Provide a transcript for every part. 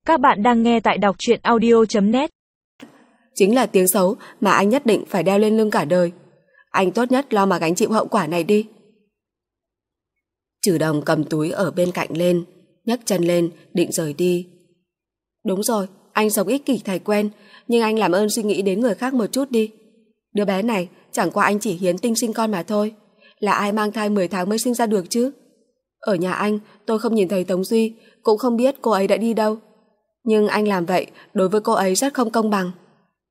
Các bạn đang nghe tại đọc truyện audio.net. Chính là tiếng xấu mà anh nhất định phải đeo lên lưng cả đời. Anh tốt nhất lo mà gánh chịu hậu quả này đi. Trừ Đồng cầm túi ở bên cạnh lên, nhấc chân lên định rời đi. Đúng rồi, anh sống ích kỷ thầy quen, nhưng anh làm ơn suy nghĩ đến người khác một chút đi. Đứa bé này chẳng qua anh chỉ hiến tinh sinh con mà thôi. Là ai mang thai 10 tháng mới sinh ra được chứ? Ở nhà anh tôi không nhìn thấy Tống Duy, cũng không biết cô ấy đã đi đâu. Nhưng anh làm vậy đối với cô ấy rất không công bằng.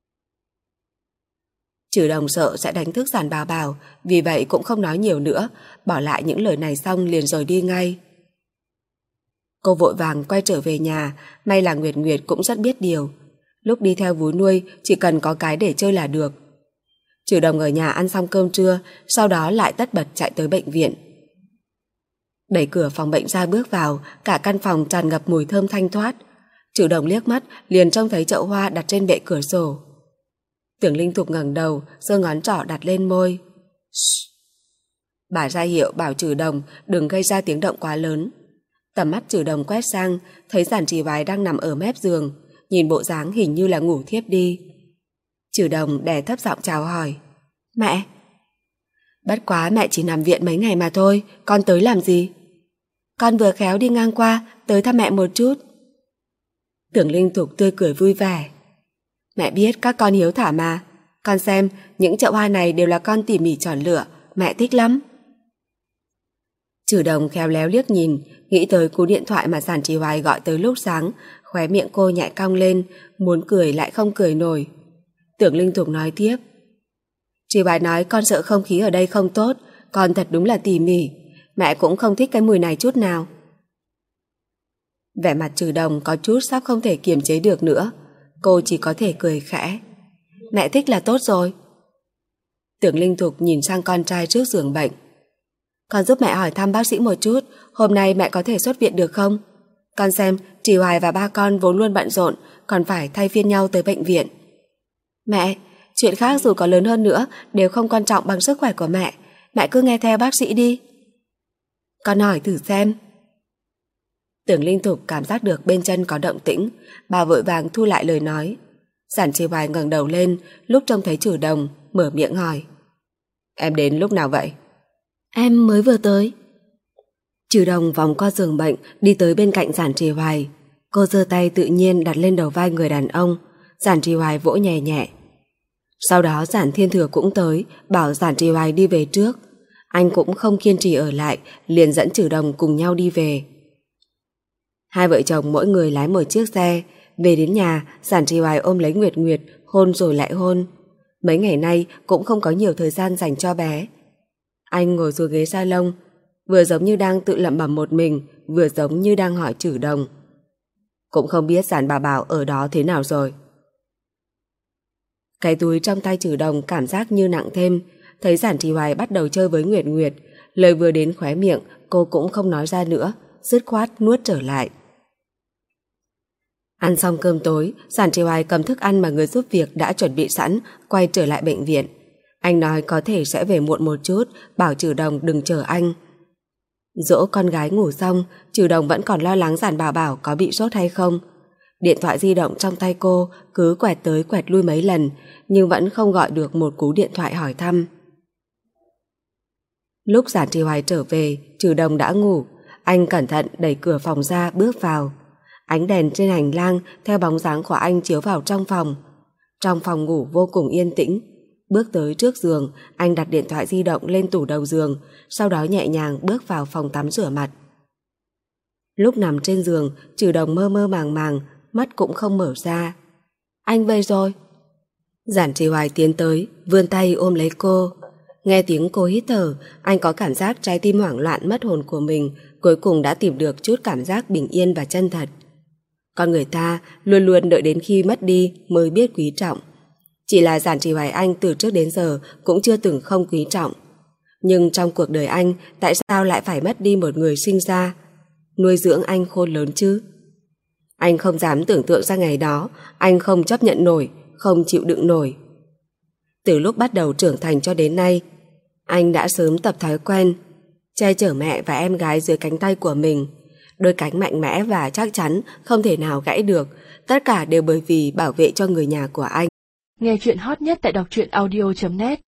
Trừ Đồng sợ sẽ đánh thức Giản Bảo Bảo, vì vậy cũng không nói nhiều nữa, bỏ lại những lời này xong liền rời đi ngay. Cô vội vàng quay trở về nhà, may là Nguyệt Nguyệt cũng rất biết điều. Lúc đi theo vú nuôi chỉ cần có cái để chơi là được. Trừ Đồng ở nhà ăn xong cơm trưa, sau đó lại tất bật chạy tới bệnh viện. Đẩy cửa phòng bệnh ra bước vào, cả căn phòng tràn ngập mùi thơm thanh thoát. Trừ Đồng liếc mắt liền trông thấy chậu hoa đặt trên bệ cửa sổ. Tưởng Linh Thục ngẩng đầu, giơ ngón trỏ đặt lên môi. Shh. Bà ra hiệu bảo Trừ Đồng đừng gây ra tiếng động quá lớn. Tầm mắt Trừ Đồng quét sang, thấy Giản Trì Hoài đang nằm ở mép giường, nhìn bộ dáng hình như là ngủ thiếp đi. Trừ Đồng đè thấp giọng chào hỏi. Mẹ. Bất quá mẹ chỉ nằm viện mấy ngày mà thôi, con tới làm gì? Con vừa khéo đi ngang qua, tới thăm mẹ một chút. Tưởng Linh Thục tươi cười vui vẻ. Mẹ biết các con hiếu thảo mà. Con xem, những chậu hoa này đều là con tỉ mỉ chọn lựa, mẹ thích lắm. Trừ Đồng khéo léo liếc nhìn, nghĩ tới cú điện thoại mà Giản Trì Hoài gọi tới lúc sáng, khóe miệng cô nhẹ cong lên, muốn cười lại không cười nổi. Tưởng Linh Thục nói tiếp. Trì Hoài nói con sợ không khí ở đây không tốt, con thật đúng là tỉ mỉ, mẹ cũng không thích cái mùi này chút nào. Vẻ mặt Trừ Đồng có chút sắp không thể kiềm chế được nữa, cô chỉ có thể cười khẽ. Mẹ thích là tốt rồi. Tưởng Linh Thục nhìn sang con trai trước giường bệnh. Con giúp mẹ hỏi thăm bác sĩ một chút, hôm nay mẹ có thể xuất viện được không? Con xem, Trì Hoài và ba con vốn luôn bận rộn, còn phải thay phiên nhau tới bệnh viện. Mẹ, chuyện khác dù có lớn hơn nữa đều không quan trọng bằng sức khỏe của mẹ. Mẹ cứ nghe theo bác sĩ đi. Con hỏi thử xem. Tưởng Linh Thục cảm giác được bên chân có động tĩnh, bà vội vàng thu lại lời nói. Giản Trì Hoài ngẩng đầu lên, lúc trông thấy Trừ Đồng, mở miệng hỏi. Em đến lúc nào vậy? Em mới vừa tới. Trừ Đồng vòng qua giường bệnh, đi tới bên cạnh Giản Trì Hoài. Cô giơ tay tự nhiên đặt lên đầu vai người đàn ông. Giản Trì Hoài vỗ nhẹ nhẹ. Sau đó Giản Thiên Thừa cũng tới, bảo Giản Trì Hoài đi về trước. Anh cũng không kiên trì ở lại, liền dẫn Trừ Đồng cùng nhau đi về. Hai vợ chồng mỗi người lái một chiếc xe. Về đến nhà, Giản Trì Hoài ôm lấy Nguyệt Nguyệt, hôn rồi lại hôn. Mấy ngày nay cũng không có nhiều thời gian dành cho bé. Anh ngồi xuống ghế salon, vừa giống như đang tự lẩm bẩm một mình, vừa giống như đang hỏi Trừ Đồng. Cũng không biết Giản Bảo Bảo ở đó thế nào rồi. Cái túi trong tay Trừ Đồng cảm giác như nặng thêm. Thấy Giản Trì Hoài bắt đầu chơi với Nguyệt Nguyệt, lời vừa đến khóe miệng cô cũng không nói ra nữa, dứt khoát nuốt trở lại. Ăn xong cơm tối, Giản Trì Hoài cầm thức ăn mà người giúp việc đã chuẩn bị sẵn, quay trở lại bệnh viện. Anh nói có thể sẽ về muộn một chút, bảo Trừ Đồng đừng chờ anh. Dỗ con gái ngủ xong, Trừ Đồng vẫn còn lo lắng Giản Bảo Bảo có bị sốt hay không. Điện thoại di động trong tay cô cứ quẹt tới quẹt lui mấy lần, nhưng vẫn không gọi được một cú điện thoại hỏi thăm. Lúc Giản Trì Hoài trở về, Trừ Đồng đã ngủ. Anh cẩn thận đẩy cửa phòng ra bước vào. Ánh đèn trên hành lang theo bóng dáng của anh chiếu vào trong phòng. Trong phòng ngủ vô cùng yên tĩnh. Bước tới trước giường, anh đặt điện thoại di động lên tủ đầu giường, sau đó nhẹ nhàng bước vào phòng tắm rửa mặt. Lúc nằm trên giường, Trừ Đồng mơ mơ màng màng, mắt cũng không mở ra. Anh về rồi. Giản Trì Hoài tiến tới, vươn tay ôm lấy cô. Nghe tiếng cô hít thở, anh có cảm giác trái tim hoảng loạn mất hồn của mình cuối cùng đã tìm được chút cảm giác bình yên và chân thật. Con người ta luôn luôn đợi đến khi mất đi mới biết quý trọng. Chỉ là Giản Trì Hoài anh từ trước đến giờ cũng chưa từng không quý trọng. Nhưng trong cuộc đời anh, tại sao lại phải mất đi một người sinh ra, nuôi dưỡng anh khôn lớn chứ? Anh không dám tưởng tượng ra ngày đó, anh không chấp nhận nổi, không chịu đựng nổi. Từ lúc bắt đầu trưởng thành cho đến nay, anh đã sớm tập thói quen che chở mẹ và em gái dưới cánh tay của mình. Đôi cánh mạnh mẽ và chắc chắn không thể nào gãy được. Tất cả đều bởi vì bảo vệ cho người nhà của anh. Nghe chuyện hot nhất tại đọc truyện audio.net